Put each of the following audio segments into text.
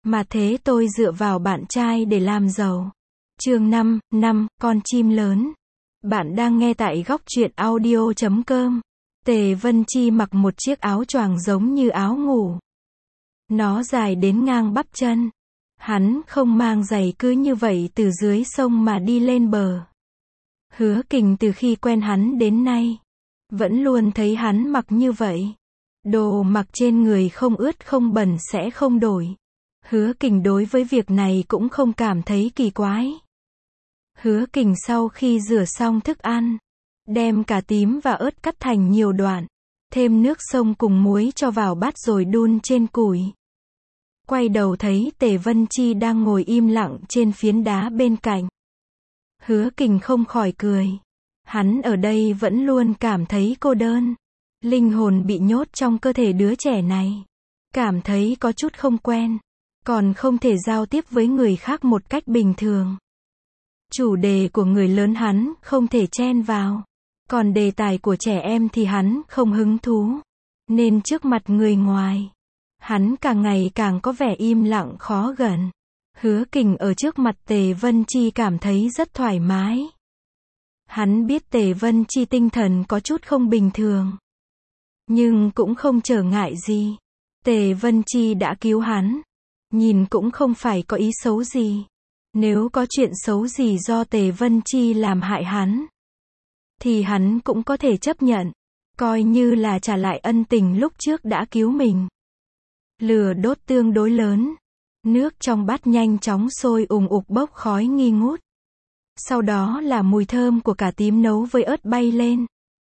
Mà thế tôi dựa vào bạn trai để làm giàu. Chương 5, con chim lớn. Bạn đang nghe tại góc truyện audio.com. Tề Vân Chi mặc một chiếc áo choàng giống như áo ngủ. Nó dài đến ngang bắp chân. Hắn không mang giày, cứ như vậy từ dưới sông mà đi lên bờ. Hứa Kình từ khi quen hắn đến nay, vẫn luôn thấy hắn mặc như vậy. Đồ mặc trên người không ướt không bẩn sẽ không đổi. Hứa Kình đối với việc này cũng không cảm thấy kỳ quái. Hứa Kình sau khi rửa xong thức ăn, đem cà tím và ớt cắt thành nhiều đoạn, thêm nước sông cùng muối cho vào bát rồi đun trên củi. Quay đầu thấy Tề Vân Chi đang ngồi im lặng trên phiến đá bên cạnh. Hứa Kình không khỏi cười. Hắn ở đây vẫn luôn cảm thấy cô đơn. Linh hồn bị nhốt trong cơ thể đứa trẻ này. Cảm thấy có chút không quen. Còn không thể giao tiếp với người khác một cách bình thường. Chủ đề của người lớn hắn không thể chen vào. Còn đề tài của trẻ em thì hắn không hứng thú. Nên trước mặt người ngoài, hắn càng ngày càng có vẻ im lặng khó gần. Hứa Kình ở trước mặt Tề Vân Chi cảm thấy rất thoải mái. Hắn biết Tề Vân Chi tinh thần có chút không bình thường. Nhưng cũng không trở ngại gì. Tề Vân Chi đã cứu hắn. Nhìn cũng không phải có ý xấu gì. Nếu có chuyện xấu gì do Tề Vân Chi làm hại hắn, thì hắn cũng có thể chấp nhận. Coi như là trả lại ân tình lúc trước đã cứu mình. Lửa đốt tương đối lớn. Nước trong bát nhanh chóng sôi ùng ục bốc khói nghi ngút. Sau đó là mùi thơm của cà tím nấu với ớt bay lên.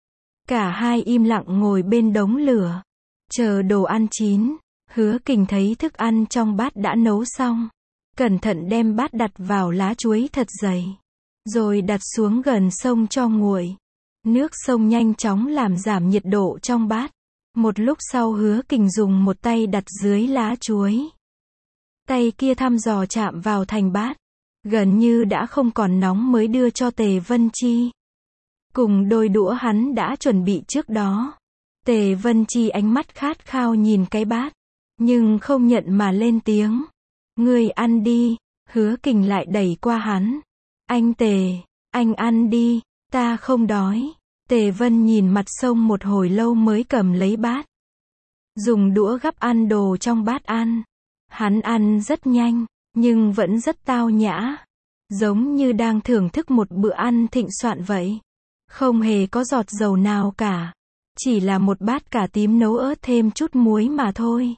Cả hai im lặng ngồi bên đống lửa, chờ đồ ăn chín. Hứa Kình thấy thức ăn trong bát đã nấu xong, cẩn thận đem bát đặt vào lá chuối thật dày, rồi đặt xuống gần sông cho nguội. Nước sông nhanh chóng làm giảm nhiệt độ trong bát. Một lúc sau Hứa Kình dùng một tay đặt dưới lá chuối. Tay kia thăm dò chạm vào thành bát. Gần như đã không còn nóng mới đưa cho Tề Vân Chi. Cùng đôi đũa hắn đã chuẩn bị trước đó. Tề Vân Chi ánh mắt khát khao nhìn cái bát. Nhưng không nhận mà lên tiếng. Ngươi ăn đi. Hứa Kình lại đẩy qua hắn. Anh Tề, anh ăn đi. Ta không đói. Tề Vân nhìn mặt sông một hồi lâu mới cầm lấy bát. Dùng đũa gắp ăn đồ trong bát ăn. Hắn ăn rất nhanh, nhưng vẫn rất tao nhã. Giống như đang thưởng thức một bữa ăn thịnh soạn vậy. Không hề có giọt dầu nào cả. Chỉ là một bát cà tím nấu ớt thêm chút muối mà thôi.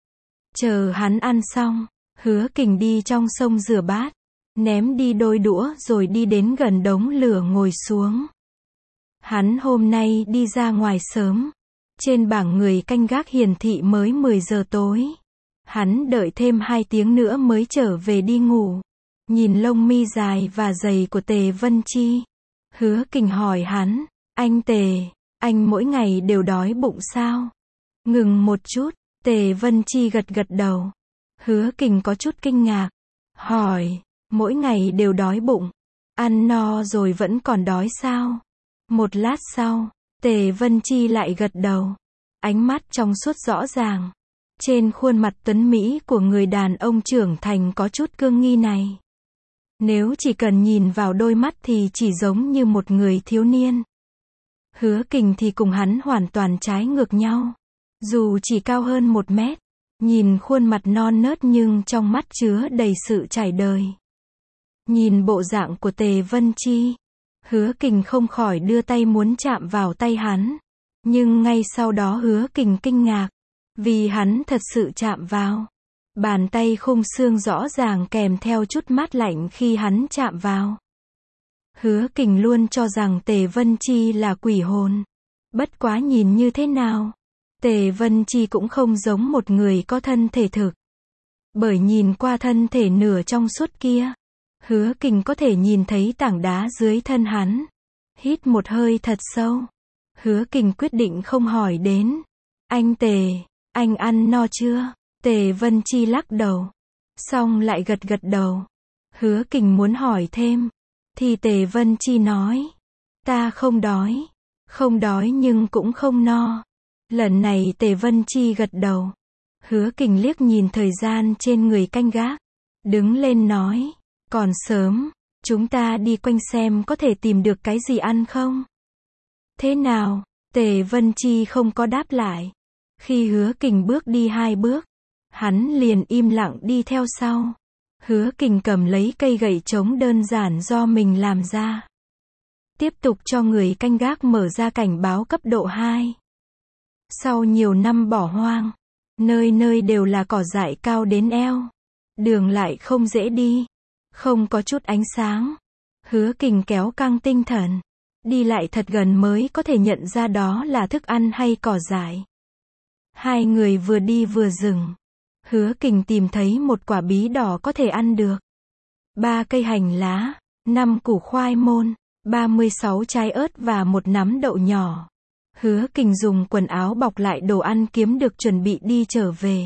Chờ hắn ăn xong, Hứa Kình đi trong sông rửa bát. Ném đi đôi đũa rồi đi đến gần đống lửa ngồi xuống. Hắn hôm nay đi ra ngoài sớm. Trên bảng người canh gác hiển thị mới 10 giờ tối. Hắn đợi thêm 2 tiếng nữa mới trở về đi ngủ. Nhìn lông mi dài và dày của Tề Vân Chi, Hứa Kình hỏi hắn, anh Tề, anh mỗi ngày đều đói bụng sao? Ngừng một chút, Tề Vân Chi gật gật đầu. Hứa Kình có chút kinh ngạc, hỏi, mỗi ngày đều đói bụng, ăn no rồi vẫn còn đói sao? Một lát sau, Tề Vân Chi lại gật đầu, ánh mắt trong suốt rõ ràng. Trên khuôn mặt tuấn mỹ của người đàn ông trưởng thành có chút cương nghi này. Nếu chỉ cần nhìn vào đôi mắt thì chỉ giống như một người thiếu niên. Hứa Kình thì cùng hắn hoàn toàn trái ngược nhau. Dù chỉ cao hơn 1 mét, nhìn khuôn mặt non nớt nhưng trong mắt chứa đầy sự trải đời. Nhìn bộ dạng của Tề Vân Chi, Hứa Kình không khỏi đưa tay muốn chạm vào tay hắn. Nhưng ngay sau đó Hứa Kình kinh ngạc. Vì hắn thật sự chạm vào. Bàn tay khung xương rõ ràng kèm theo chút mát lạnh khi hắn chạm vào. Hứa Kình luôn cho rằng Tề Vân Chi là quỷ hồn. Bất quá nhìn như thế nào, Tề Vân Chi cũng không giống một người có thân thể thực. Bởi nhìn qua thân thể nửa trong suốt kia, Hứa Kình có thể nhìn thấy tảng đá dưới thân hắn. Hít một hơi thật sâu, Hứa Kình quyết định không hỏi đến. Anh Tề, anh ăn no chưa? Tề Vân Chi lắc đầu. Xong lại gật gật đầu. Hứa Kình muốn hỏi thêm. Thì Tề Vân Chi nói. Ta không đói. Không đói nhưng cũng không no. Lần này Tề Vân Chi gật đầu. Hứa Kình liếc nhìn thời gian trên người canh gác. Đứng lên nói. Còn sớm, chúng ta đi quanh xem có thể tìm được cái gì ăn không? Thế nào? Tề Vân Chi không có đáp lại. Khi Hứa Kình bước đi 2 bước, hắn liền im lặng đi theo sau. Hứa Kình cầm lấy cây gậy trống đơn giản do mình làm ra. Tiếp tục cho người canh gác mở ra cảnh báo cấp độ 2. Sau nhiều năm bỏ hoang, nơi nơi đều là cỏ dại cao đến eo. Đường lại không dễ đi, không có chút ánh sáng. Hứa Kình kéo căng tinh thần, đi lại thật gần mới có thể nhận ra đó là thức ăn hay cỏ dại. Hai người vừa đi vừa dừng. Hứa Kình tìm thấy một quả bí đỏ có thể ăn được. 3 cây hành lá, 5 củ khoai môn, 36 trái ớt và 1 nắm đậu nhỏ. Hứa Kình dùng quần áo bọc lại đồ ăn kiếm được chuẩn bị đi trở về.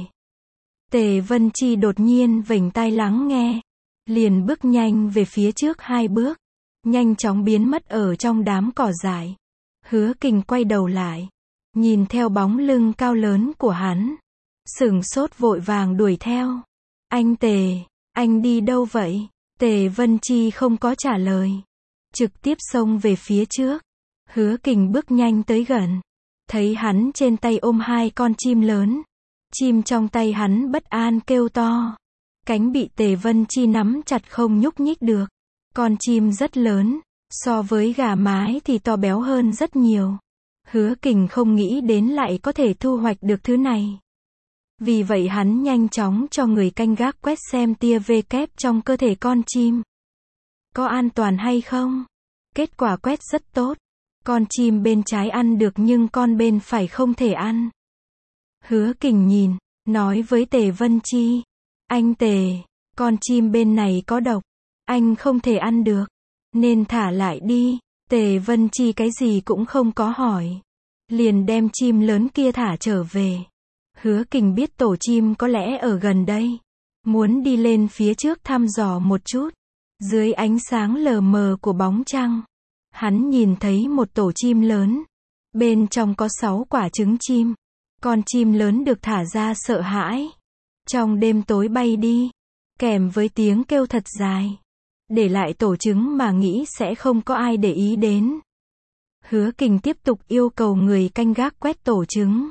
Tề Vân Chi đột nhiên vểnh tai lắng nghe. Liền bước nhanh về phía trước 2 bước. Nhanh chóng biến mất ở trong đám cỏ dại. Hứa Kình quay đầu lại. Nhìn theo bóng lưng cao lớn của hắn. Sửng sốt vội vàng đuổi theo. Anh Tề, anh đi đâu vậy? Tề Vân Chi không có trả lời. Trực tiếp xông về phía trước. Hứa Kình bước nhanh tới gần. Thấy hắn trên tay ôm 2 con chim lớn. Chim trong tay hắn bất an kêu to. Cánh bị Tề Vân Chi nắm chặt không nhúc nhích được. Con chim rất lớn. So với gà mái thì to béo hơn rất nhiều. Hứa Kình không nghĩ đến lại có thể thu hoạch được thứ này. Vì vậy hắn nhanh chóng cho người canh gác quét xem tia V-kép trong cơ thể con chim. Có an toàn hay không? Kết quả quét rất tốt. Con chim bên trái ăn được nhưng con bên phải không thể ăn. Hứa Kình nhìn, nói với Tề Vân Chi. Anh Tề, con chim bên này có độc. Anh không thể ăn được. Nên thả lại đi. Tề Vân Chi cái gì cũng không có hỏi. Liền đem chim lớn kia thả trở về. Hứa Kình biết tổ chim có lẽ ở gần đây. Muốn đi lên phía trước thăm dò một chút. Dưới ánh sáng lờ mờ của bóng trăng. Hắn nhìn thấy một tổ chim lớn. Bên trong có 6 quả trứng chim. Con chim lớn được thả ra sợ hãi. Trong đêm tối bay đi. Kèm với tiếng kêu thật dài. Để lại tổ trứng mà nghĩ sẽ không có ai để ý đến. Hứa Kình tiếp tục yêu cầu người canh gác quét tổ trứng.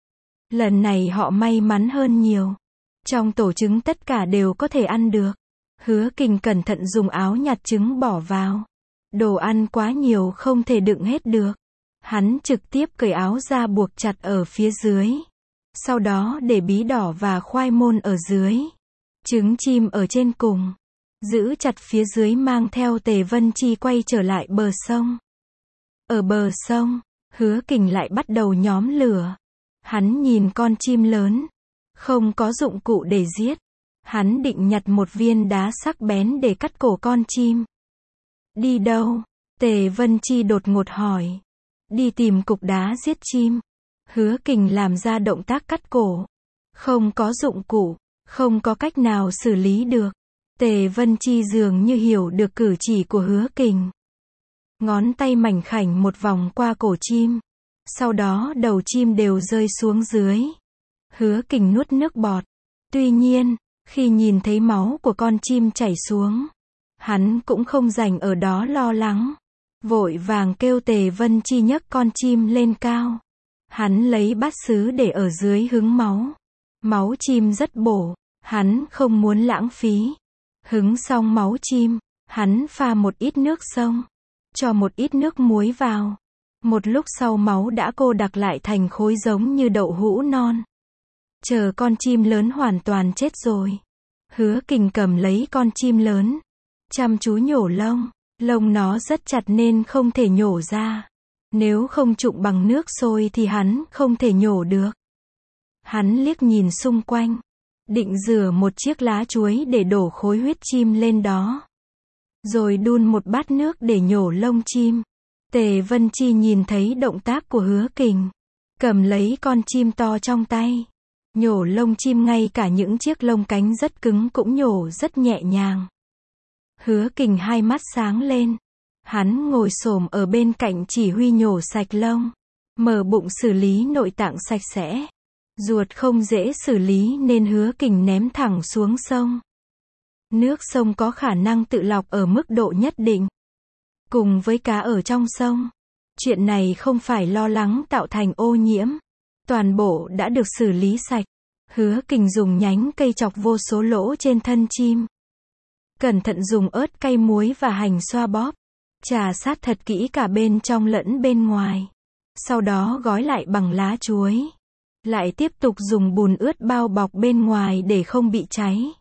Lần này họ may mắn hơn nhiều. Trong tổ trứng tất cả đều có thể ăn được. Hứa Kình cẩn thận dùng áo nhặt trứng bỏ vào. Đồ ăn quá nhiều không thể đựng hết được. Hắn trực tiếp cởi áo ra buộc chặt ở phía dưới. Sau đó để bí đỏ và khoai môn ở dưới. Trứng chim ở trên cùng. Giữ chặt phía dưới mang theo Tề Vân Chi quay trở lại bờ sông. Ở bờ sông, Hứa Kình lại bắt đầu nhóm lửa. Hắn nhìn con chim lớn. Không có dụng cụ để giết. Hắn định nhặt một viên đá sắc bén để cắt cổ con chim. Đi đâu? Tề Vân Chi đột ngột hỏi. Đi tìm cục đá giết chim. Hứa Kình làm ra động tác cắt cổ. Không có dụng cụ, không có cách nào xử lý được. Tề Vân Chi dường như hiểu được cử chỉ của Hứa Kình. Ngón tay mảnh khảnh một vòng qua cổ chim. Sau đó đầu chim đều rơi xuống dưới. Hứa Kình nuốt nước bọt. Tuy nhiên, khi nhìn thấy máu của con chim chảy xuống, hắn cũng không rảnh ở đó lo lắng. Vội vàng kêu Tề Vân Chi nhấc con chim lên cao. Hắn lấy bát sứ để ở dưới hứng máu. Máu chim rất bổ, hắn không muốn lãng phí. Hứng xong máu chim, hắn pha một ít nước sông. Cho một ít nước muối vào. Một lúc sau máu đã cô đặc lại thành khối giống như đậu hũ non. Chờ con chim lớn hoàn toàn chết rồi. Hứa Kình cầm lấy con chim lớn. Chăm chú nhổ lông. Lông nó rất chặt nên không thể nhổ ra. Nếu không trụng bằng nước sôi thì hắn không thể nhổ được. Hắn liếc nhìn xung quanh. Định rửa một chiếc lá chuối để đổ khối huyết chim lên đó. Rồi đun một bát nước để nhổ lông chim. Tề Vân Chi nhìn thấy động tác của Hứa Kình. Cầm lấy con chim to trong tay. Nhổ lông chim ngay cả những chiếc lông cánh rất cứng cũng nhổ rất nhẹ nhàng. Hứa Kình hai mắt sáng lên. Hắn ngồi xổm ở bên cạnh chỉ huy nhổ sạch lông. Mở bụng xử lý nội tạng sạch sẽ. Ruột không dễ xử lý nên Hứa Kình ném thẳng xuống sông. Nước sông có khả năng tự lọc ở mức độ nhất định. Cùng với cá ở trong sông, chuyện này không phải lo lắng tạo thành ô nhiễm. Toàn bộ đã được xử lý sạch. Hứa Kình dùng nhánh cây chọc vô số lỗ trên thân chim. Cẩn thận dùng ớt cay muối và hành xoa bóp. Chà sát thật kỹ cả bên trong lẫn bên ngoài. Sau đó gói lại bằng lá chuối. Lại tiếp tục dùng bùn ướt bao bọc bên ngoài để không bị cháy.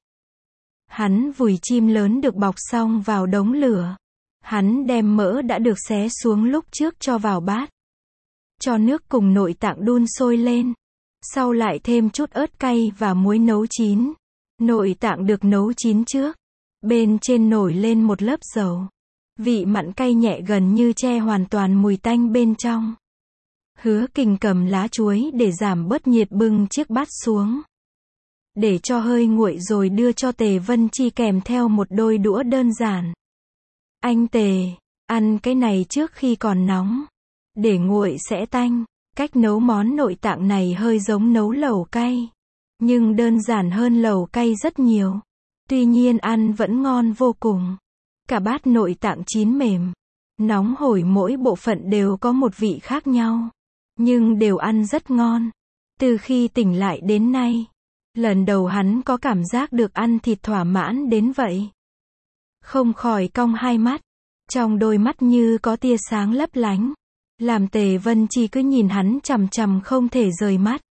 Hắn vùi chim lớn được bọc xong vào đống lửa. Hắn đem mỡ đã được xé xuống lúc trước cho vào bát. Cho nước cùng nội tạng đun sôi lên. Sau lại thêm chút ớt cay và muối nấu chín. Nội tạng được nấu chín trước. Bên trên nổi lên một lớp dầu. Vị mặn cay nhẹ gần như che hoàn toàn mùi tanh bên trong. Hứa Kình cầm lá chuối để giảm bớt nhiệt bưng chiếc bát xuống. Để cho hơi nguội rồi đưa cho Tề Vân Chi kèm theo một đôi đũa đơn giản. Anh Tề, ăn cái này trước khi còn nóng. Để nguội sẽ tanh. Cách nấu món nội tạng này hơi giống nấu lẩu cay. Nhưng đơn giản hơn lẩu cay rất nhiều. Tuy nhiên ăn vẫn ngon vô cùng. Cả bát nội tạng chín mềm. Nóng hổi mỗi bộ phận đều có một vị khác nhau. Nhưng đều ăn rất ngon. Từ khi tỉnh lại đến nay, lần đầu hắn có cảm giác được ăn thịt thỏa mãn đến vậy. Không khỏi cong hai mắt. Trong đôi mắt như có tia sáng lấp lánh. Làm Tề Vân Chi cứ nhìn hắn chằm chằm không thể rời mắt.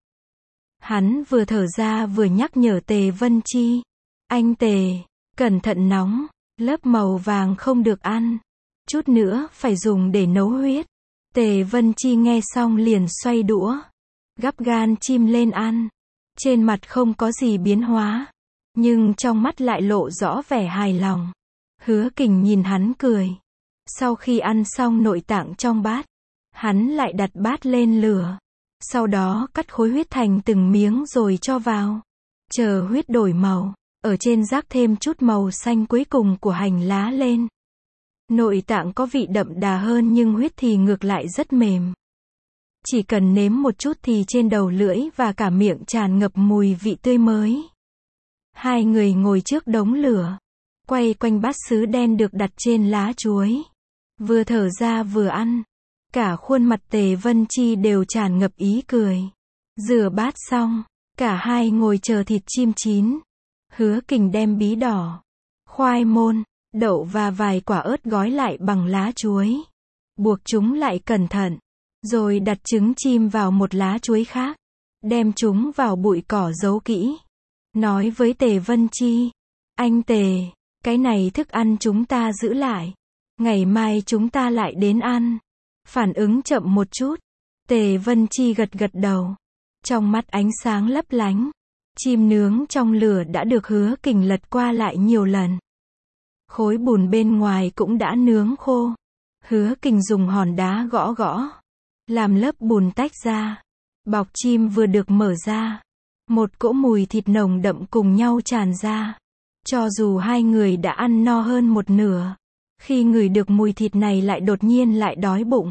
Hắn vừa thở ra vừa nhắc nhở Tề Vân Chi. Anh Tề, cẩn thận nóng, lớp màu vàng không được ăn. Chút nữa phải dùng để nấu huyết. Tề Vân Chi nghe xong liền xoay đũa. Gắp gan chim lên ăn. Trên mặt không có gì biến hóa. Nhưng trong mắt lại lộ rõ vẻ hài lòng. Hứa Kình nhìn hắn cười. Sau khi ăn xong nội tạng trong bát, hắn lại đặt bát lên lửa. Sau đó cắt khối huyết thành từng miếng rồi cho vào. Chờ huyết đổi màu. Ở trên rác thêm chút màu xanh cuối cùng của hành lá lên. Nội tạng có vị đậm đà hơn nhưng huyết thì ngược lại rất mềm. Chỉ cần nếm một chút thì trên đầu lưỡi và cả miệng tràn ngập mùi vị tươi mới. Hai người ngồi trước đống lửa. Quay quanh bát sứ đen được đặt trên lá chuối. Vừa thở ra vừa ăn. Cả khuôn mặt Tề Vân Chi đều tràn ngập ý cười. Rửa bát xong, cả hai ngồi chờ thịt chim chín. Hứa Kình đem bí đỏ, khoai môn, đậu và vài quả ớt gói lại bằng lá chuối. Buộc chúng lại cẩn thận. Rồi đặt trứng chim vào một lá chuối khác. Đem chúng vào bụi cỏ giấu kỹ. Nói với Tề Vân Chi. Anh Tề, cái này thức ăn chúng ta giữ lại. Ngày mai chúng ta lại đến ăn. Phản ứng chậm một chút. Tề Vân Chi gật gật đầu. Trong mắt ánh sáng lấp lánh. Chim nướng trong lửa đã được Hứa Kình lật qua lại nhiều lần. Khối bùn bên ngoài cũng đã nướng khô. Hứa Kình dùng hòn đá gõ gõ. Làm lớp bùn tách ra. Bọc chim vừa được mở ra. Một cỗ mùi thịt nồng đậm cùng nhau tràn ra. Cho dù hai người đã ăn no hơn một nửa. Khi ngửi được mùi thịt này lại đột nhiên lại đói bụng.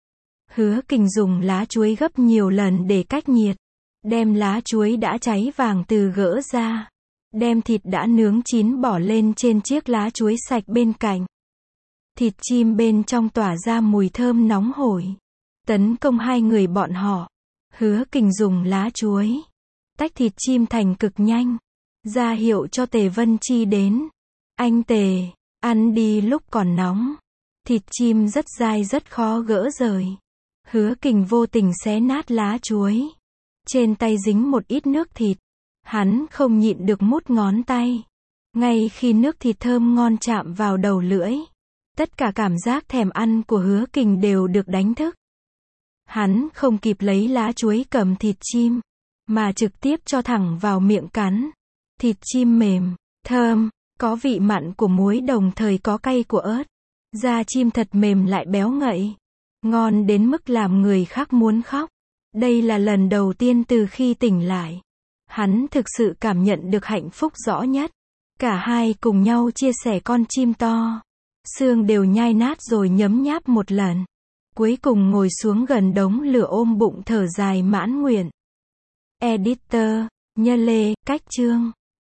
Hứa Kình dùng lá chuối gấp nhiều lần để cách nhiệt. Đem lá chuối đã cháy vàng từ gỡ ra. Đem thịt đã nướng chín bỏ lên trên chiếc lá chuối sạch bên cạnh. Thịt chim bên trong tỏa ra mùi thơm nóng hổi. Tấn công hai người bọn họ. Hứa Kình dùng lá chuối. Tách thịt chim thành cực nhanh. Ra hiệu cho Tề Vân Chi đến. Anh Tề, ăn đi lúc còn nóng. Thịt chim rất dai rất khó gỡ rời. Hứa Kình vô tình xé nát lá chuối. Trên tay dính một ít nước thịt. Hắn không nhịn được mút ngón tay. Ngay khi nước thịt thơm ngon chạm vào đầu lưỡi. Tất cả cảm giác thèm ăn của Hứa Kình đều được đánh thức. Hắn không kịp lấy lá chuối cầm thịt chim. Mà trực tiếp cho thẳng vào miệng cắn. Thịt chim mềm, thơm, có vị mặn của muối đồng thời có cay của ớt. Da chim thật mềm lại béo ngậy. Ngon đến mức làm người khác muốn khóc. Đây là lần đầu tiên từ khi tỉnh lại. Hắn thực sự cảm nhận được hạnh phúc rõ nhất. Cả hai cùng nhau chia sẻ con chim to. Xương đều nhai nát rồi nhấm nháp một lần. Cuối cùng ngồi xuống gần đống lửa ôm bụng thở dài mãn nguyện. Editor, Nhơ Lê, Cách Chương.